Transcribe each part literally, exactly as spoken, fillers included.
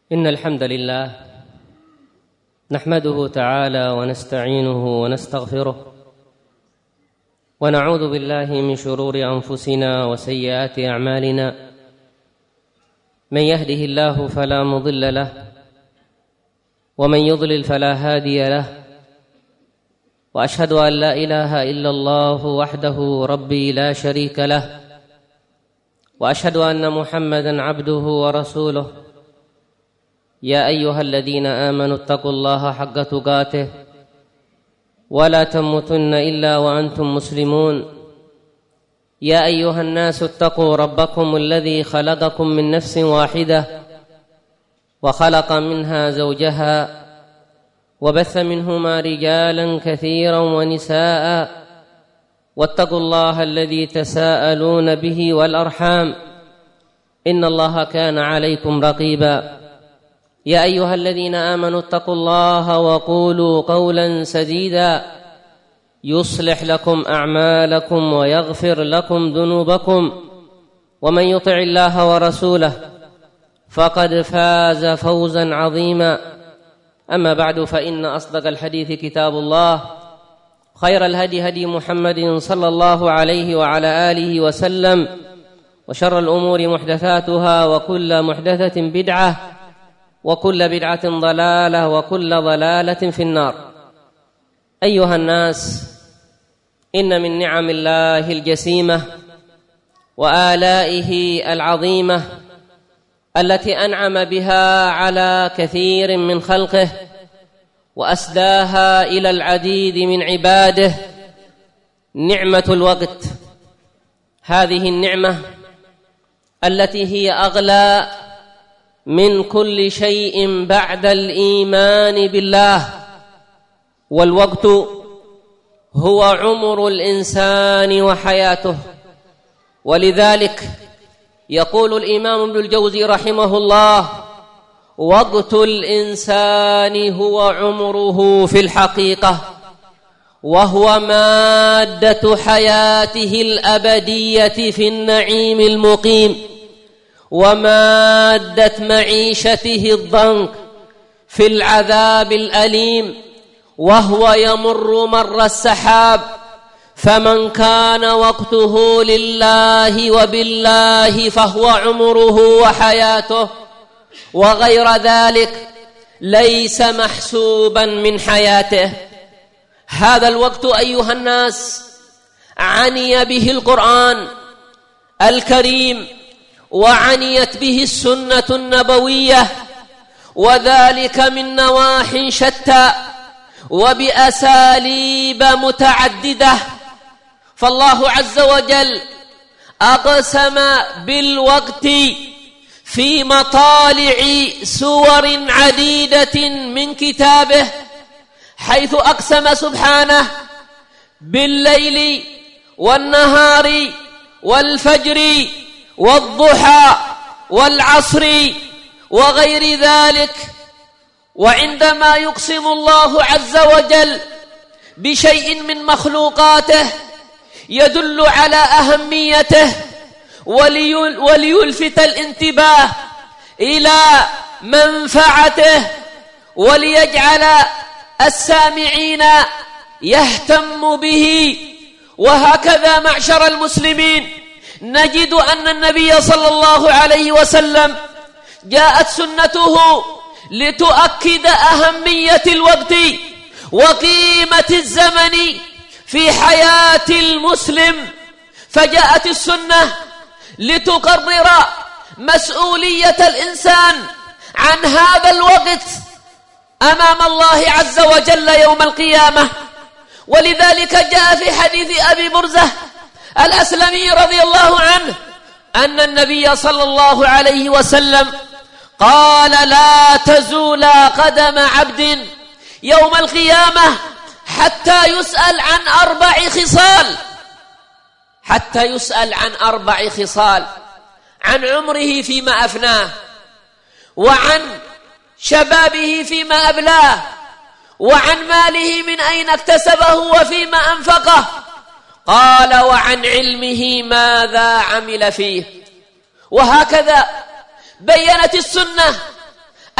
إن الحمد لله نحمده تعالى ونستعينه ونستغفره ونعوذ بالله من شرور أنفسنا وسيئات أعمالنا. من يهده الله فلا مضل له ومن يضلل فلا هادي له، وأشهد أن لا إله إلا الله وحده ربي لا شريك له، وأشهد أن محمدًا عبده ورسوله. يا أيها الذين آمنوا اتقوا الله حق تقاته ولا تموتن إلا وأنتم مسلمون. يا أيها الناس اتقوا ربكم الذي خلقكم من نفس واحدة وخلق منها زوجها وبث منهما رجالا كثيرا ونساء، واتقوا الله الذي تساءلون به والأرحام إن الله كان عليكم رقيبا. يا أيها الذين آمنوا اتقوا الله وقولوا قولا سديدا يصلح لكم أعمالكم ويغفر لكم ذنوبكم، ومن يطع الله ورسوله فقد فاز فوزا عظيما. أما بعد، فإن أصدق الحديث كتاب الله، خير الهدي هدي محمد صلى الله عليه وعلى آله وسلم، وشر الأمور محدثاتها، وكل محدثة بدعة، وكل بدعة ضلالة، وكل ضلالة في النار. أيها الناس، إن من نعم الله الجسيمة وآلائه العظيمة التي أنعم بها على كثير من خلقه وأسداها إلى العديد من عباده نعمة الوقت. هذه النعمة التي هي أغلى من كل شيء بعد الإيمان بالله، والوقت هو عمر الإنسان وحياته. ولذلك يقول الإمام ابن الجوزي رحمه الله: وقت الإنسان هو عمره في الحقيقة، وهو مادة حياته الأبدية في النعيم المقيم، ومادة معيشته الضنك في العذاب الأليم، وهو يمر مر السحاب. فمن كان وقته لله وبالله فهو عمره وحياته، وغير ذلك ليس محسوبا من حياته. هذا الوقت أيها الناس عني به القرآن الكريم، وعنيت به السنة النبوية، وذلك من نواح شتى وبأساليب متعددة. فالله عز وجل أقسم بالوقت في مطالع سور عديدة من كتابه، حيث أقسم سبحانه بالليل والنهار والفجر والضحى والعصر وغير ذلك. وعندما يقسم الله عز وجل بشيء من مخلوقاته يدل على أهميته، وليلفت الانتباه إلى منفعته، وليجعل السامعين يهتم به. وهكذا معشر المسلمين نجد أن النبي صلى الله عليه وسلم جاءت سنته لتؤكد أهمية الوقت وقيمة الزمن في حياة المسلم، فجاءت السنة لتقرر مسؤولية الإنسان عن هذا الوقت أمام الله عز وجل يوم القيامة. ولذلك جاء في حديث أبي برزة الأسلمي رضي الله عنه أن النبي صلى الله عليه وسلم قال: لا تزول قدم عبد يوم القيامة حتى يسأل عن أربع خصال، حتى يسأل عن أربع خصال: عن عمره فيما أفناه، وعن شبابه فيما أبلاه، وعن ماله من أين اكتسبه وفيما أنفقه، قال: وعن علمه ماذا عمل فيه. وهكذا بيّنت السنة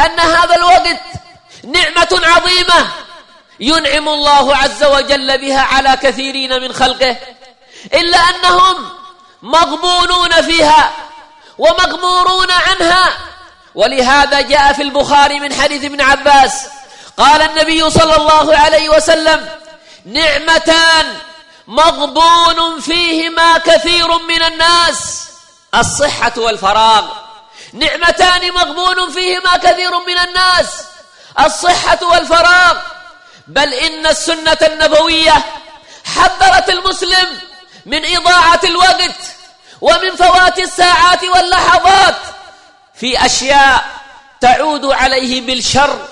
أن هذا الوقت نعمة عظيمة ينعم الله عز وجل بها على كثيرين من خلقه، إلا أنهم مغبونون فيها ومغمورون عنها. ولهذا جاء في البخاري من حديث ابن عباس قال النبي صلى الله عليه وسلم: نعمتان مغبون فيهما كثير من الناس، الصحة والفراغ. نعمتان مغبون فيهما كثير من الناس، الصحة والفراغ. بل إن السنة النبوية حذرت المسلم من إضاعة الوقت ومن فوات الساعات واللحظات في أشياء تعود عليه بالشر.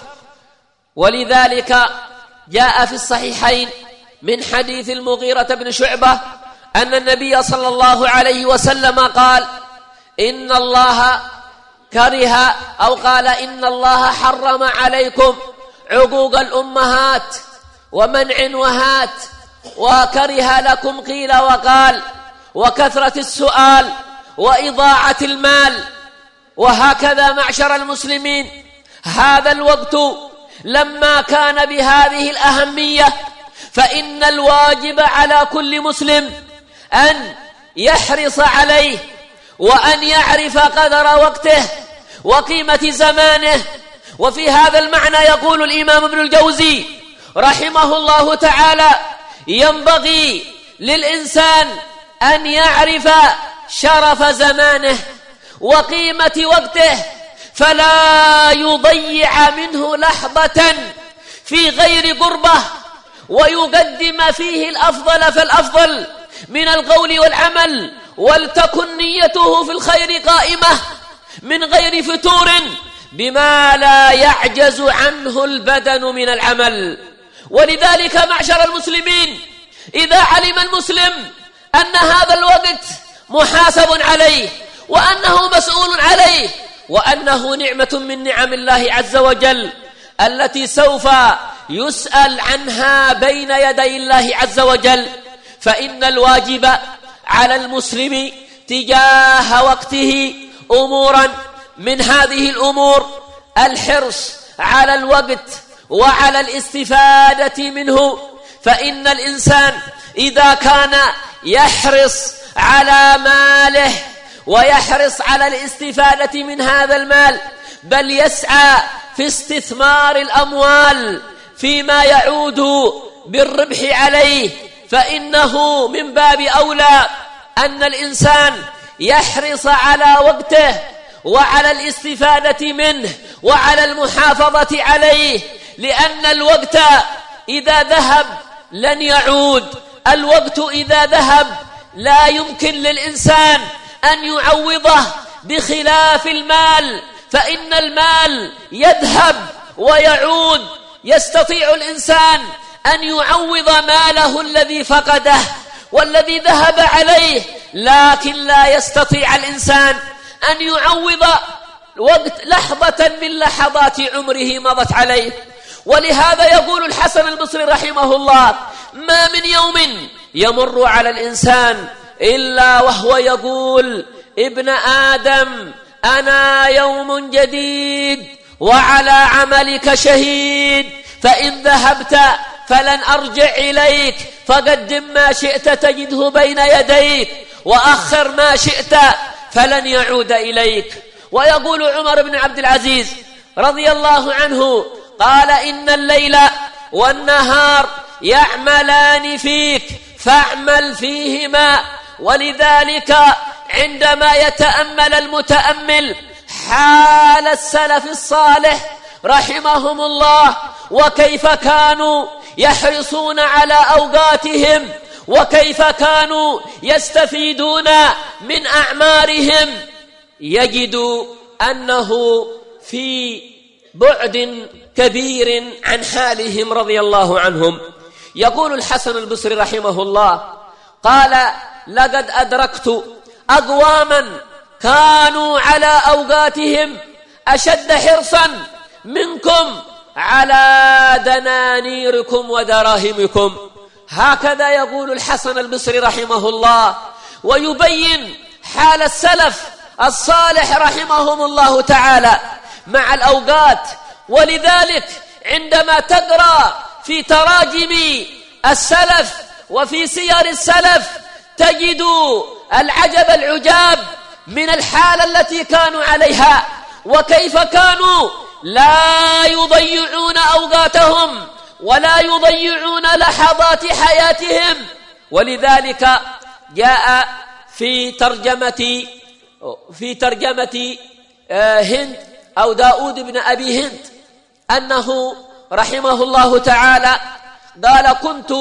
ولذلك جاء في الصحيحين من حديث المغيرة بن شعبة أن النبي صلى الله عليه وسلم قال: إن الله كره أو قال إن الله حرم عليكم عقوق الأمهات ومنع وهات، وكره لكم قيل وقال، وكثرة السؤال، وإضاعة المال. وهكذا معشر المسلمين، هذا الوقت لما كان بهذه الأهمية فإن الواجب على كل مسلم أن يحرص عليه وأن يعرف قدر وقته وقيمة زمانه. وفي هذا المعنى يقول الإمام ابن الجوزي رحمه الله تعالى: ينبغي للإنسان أن يعرف شرف زمانه وقيمة وقته، فلا يضيع منه لحظة في غير قربه، ويقدم فيه الأفضل فالأفضل من القول والعمل، ولتكن نيته في الخير قائمة من غير فتور بما لا يعجز عنه البدن من العمل. ولذلك معشر المسلمين، إذا علم المسلم أن هذا الوقت محاسب عليه وأنه مسؤول عليه وأنه نعمة من نعم الله عز وجل التي سوف يسأل عنها بين يدي الله عز وجل، فإن الواجب على المسلم تجاه وقته أمورا. من هذه الأمور الحرص على الوقت وعلى الاستفادة منه. فإن الإنسان إذا كان يحرص على ماله ويحرص على الاستفادة من هذا المال، بل يسعى في استثمار الأموال فيما يعود بالربح عليه، فإنه من باب أولى أن الإنسان يحرص على وقته وعلى الاستفادة منه وعلى المحافظة عليه، لأن الوقت إذا ذهب لن يعود. الوقت إذا ذهب لا يمكن للإنسان أن يعوضه، بخلاف المال، فإن المال يذهب ويعود. يستطيع الإنسان أن يعوض ماله الذي فقده والذي ذهب عليه، لكن لا يستطيع الإنسان أن يعوض وقت لحظة من لحظات عمره مضت عليه. ولهذا يقول الحسن البصري رحمه الله: ما من يوم يمر على الإنسان إلا وهو يقول: ابن آدم أنا يوم جديد وعلى عملك شهيد، فإن ذهبت فلن أرجع إليك، فقدم ما شئت تجده بين يديك، وأخر ما شئت فلن يعود إليك. ويقول عمر بن عبد العزيز رضي الله عنه قال: إن الليل والنهار يعملان فيك فاعمل فيهما. ولذلك عندما يتأمل المتأمل حال السلف الصالح رحمهم الله، وكيف كانوا يحرصون على أوقاتهم، وكيف كانوا يستفيدون من أعمارهم، يجد أنه في بعد كبير عن حالهم رضي الله عنهم. يقول الحسن البصري رحمه الله قال: لقد أدركت أقواما كانوا على أوقاتهم أشد حرصا منكم على دنانيركم ودراهمكم. هكذا يقول الحسن البصري رحمه الله، ويبين حال السلف الصالح رحمهم الله تعالى مع الأوقات. ولذلك عندما تقرأ في تراجم السلف وفي سير السلف تجد العجب العجاب من الحالة التي كانوا عليها، وكيف كانوا لا يضيعون أوقاتهم ولا يضيعون لحظات حياتهم. ولذلك جاء في ترجمة في ترجمة هند أو داود بن أبي هند أنه رحمه الله تعالى قال: كنت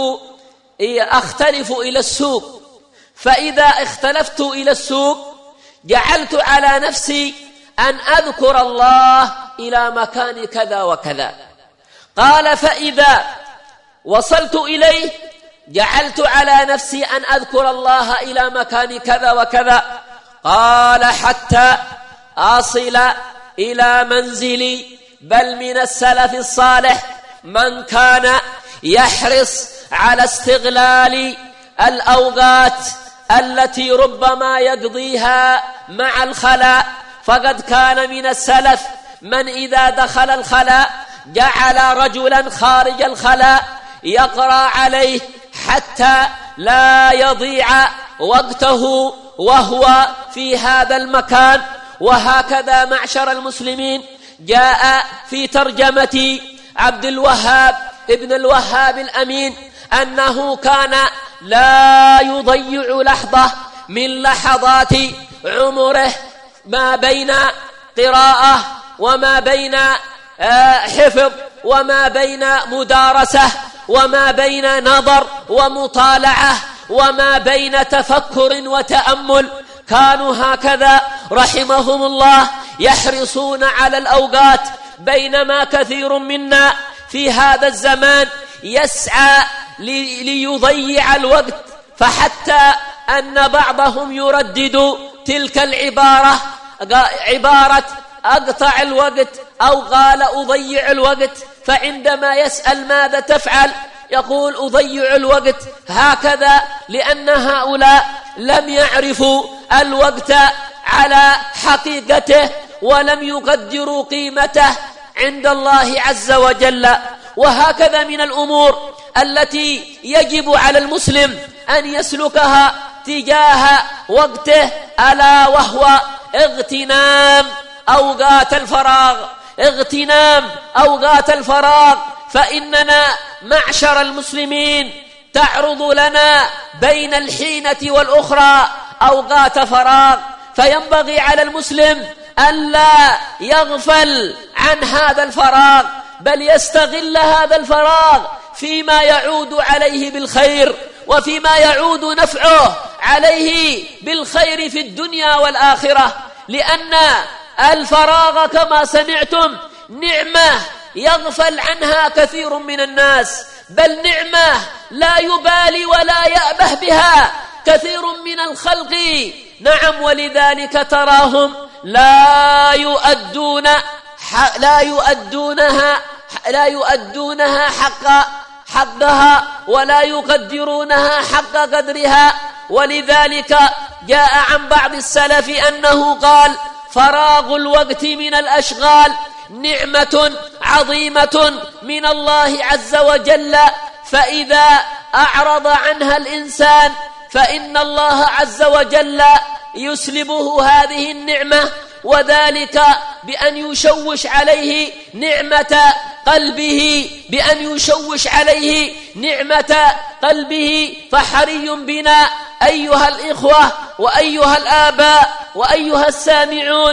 أختلف إلى السوق، فإذا اختلفت إلى السوق جعلت على نفسي أن أذكر الله إلى مكان كذا وكذا. قال: فإذا وصلت إليه جعلت على نفسي أن أذكر الله إلى مكان كذا وكذا. قال: حتى أصل إلى منزلي. بل من السلف الصالح من كان يحرص على استغلال الأوقات التي ربما يقضيها مع الخلاء، فقد كان من السلف من إذا دخل الخلاء جعل رجلا خارج الخلاء يقرأ عليه حتى لا يضيع وقته وهو في هذا المكان. وهكذا معشر المسلمين جاء في ترجمة عبد الوهاب ابن الوهاب الأمين أنه كان لا يضيع لحظة من لحظات عمره ما بين قراءة وما بين حفظ وما بين مدارسة وما بين نظر ومطالعة وما بين تفكر وتأمل. كانوا هكذا رحمهم الله يحرصون على الأوقات، بينما كثير منا في هذا الزمان يسعى ليضيع الوقت، فحتى أن بعضهم يردد تلك العبارة عبارة أقطع الوقت أو قال أضيع الوقت، فعندما يسأل ماذا تفعل يقول أضيع الوقت. هكذا لأن هؤلاء لم يعرفوا الوقت على حقيقته ولم يقدروا قيمته عند الله عز وجل. وهكذا من الأمور التي يجب على المسلم أن يسلكها تجاه وقته ألا وهو اغتنام أوقات الفراغ. اغتنام أوقات الفراغ، فإننا معشر المسلمين تعرض لنا بين الحينة والأخرى أوقات فراغ، فينبغي على المسلم ألا يغفل عن هذا الفراغ، بل يستغل هذا الفراغ فيما يعود عليه بالخير وفيما يعود نفعه عليه بالخير في الدنيا والآخرة. لأن الفراغ كما سمعتم نعمة يغفل عنها كثير من الناس، بل نعمة لا يبالي ولا يأبه بها كثير من الخلق. نعم، ولذلك تراهم لا يؤدون لا يؤدونها لا يؤدونها حق حقها ولا يقدرونها حق قدرها. ولذلك جاء عن بعض السلف أنه قال: فراغ الوقت من الأشغال نعمة عظيمة من الله عز وجل، فإذا أعرض عنها الإنسان فإن الله عز وجل يسلبه هذه النعمة، وذلك بأن يشوش عليه نعمة قلبه بأن يشوش عليه نعمة قلبه. فحري بنا أيها الإخوة وأيها الآباء وأيها السامعون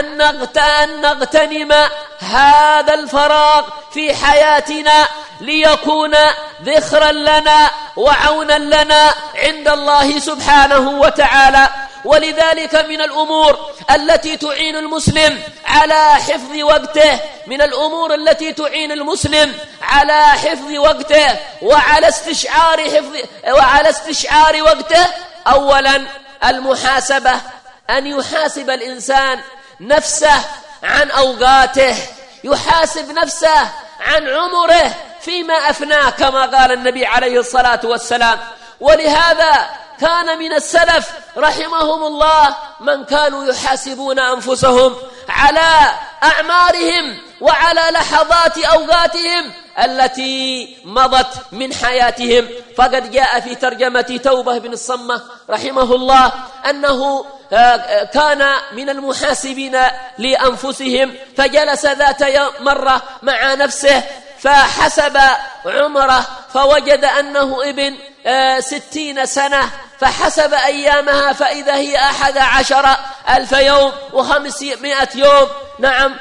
أن نغتنم هذا الفراغ في حياتنا ليكون ذخرا لنا وعونا لنا عند الله سبحانه وتعالى. ولذلك من الأمور التي تعين المسلم على حفظ وقته من الأمور التي تعين المسلم على حفظ وقته وعلى استشعار حفظ وعلى استشعار وقته أولا المحاسبة، أن يحاسب الإنسان نفسه عن أوقاته، يحاسب نفسه عن عمره فيما أفناه كما قال النبي عليه الصلاة والسلام. ولهذا كان من السلف رحمهم الله من كانوا يحاسبون أنفسهم على أعمارهم وعلى لحظات أوقاتهم التي مضت من حياتهم. فقد جاء في ترجمة توبة بن الصمة رحمه الله أنه كان من المحاسبين لأنفسهم، فجلس ذات مرة مع نفسه فحسب عمره فوجد أنه ابن ستين سنة، فحسب أيامها فإذا هي أحد عشر ألف يوم وخمسمائة يوم. نعم،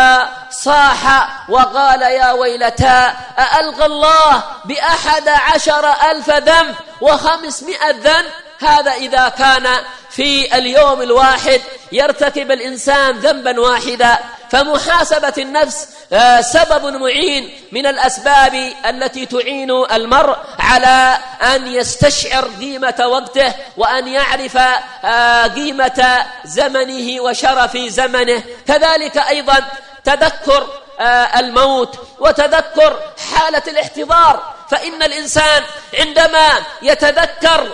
فصاح وقال يا ويلتا أألقى الله بأحد عشر ألف ذنب وخمسمائة ذنب. هذا إذا كان في اليوم الواحد يرتكب الإنسان ذنبا واحدا. فمحاسبة النفس سبب معين من الأسباب التي تعين المرء على أن يستشعر قيمة وقته وأن يعرف قيمة زمنه وشرف زمنه. كذلك أيضا تذكر الموت وتذكر حالة الاحتضار، فإن الإنسان عندما يتذكر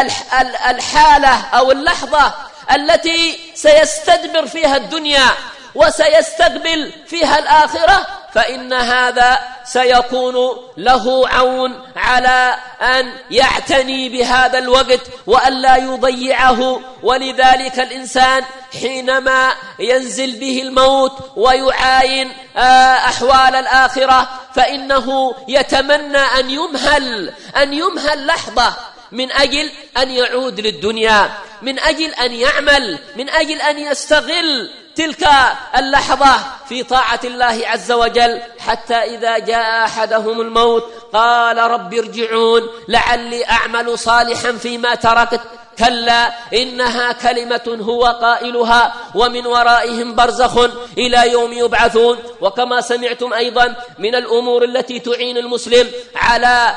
الحالة أو اللحظة التي سيستدبر فيها الدنيا وسيستقبل فيها الآخرة فإن هذا سيكون له عون على أن يعتني بهذا الوقت وأن لا يضيعه. ولذلك الإنسان حينما ينزل به الموت ويعاين أحوال الآخرة فإنه يتمنى أن يمهل أن يمهل لحظة من أجل أن يعود للدنيا، من أجل أن يعمل، من أجل أن يستغل تلك اللحظة في طاعة الله عز وجل، حتى إذا جاء أحدهم الموت قال رب ارجعون لعلي أعمل صالحا فيما تركت. كلا إنها كلمة هو قائلها ومن ورائهم برزخ إلى يوم يبعثون. وكما سمعتم أيضا من الأمور التي تعين المسلم على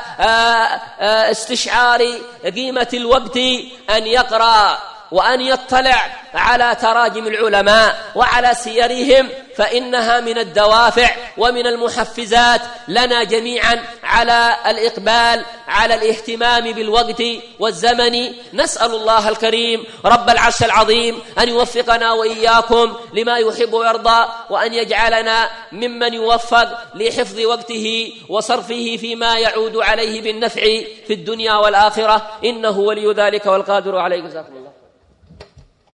استشعار قيمة الوقت أن يقرأ وأن يطلع على تراجم العلماء وعلى سيرهم، فإنها من الدوافع ومن المحفزات لنا جميعا على الإقبال على الاهتمام بالوقت والزمن. نسأل الله الكريم رب العرش العظيم أن يوفقنا وإياكم لما يحب ويرضى، وأن يجعلنا ممن يوفق لحفظ وقته وصرفه فيما يعود عليه بالنفع في الدنيا والآخرة، إنه ولي ذلك والقادر عليه. جزاكم الله.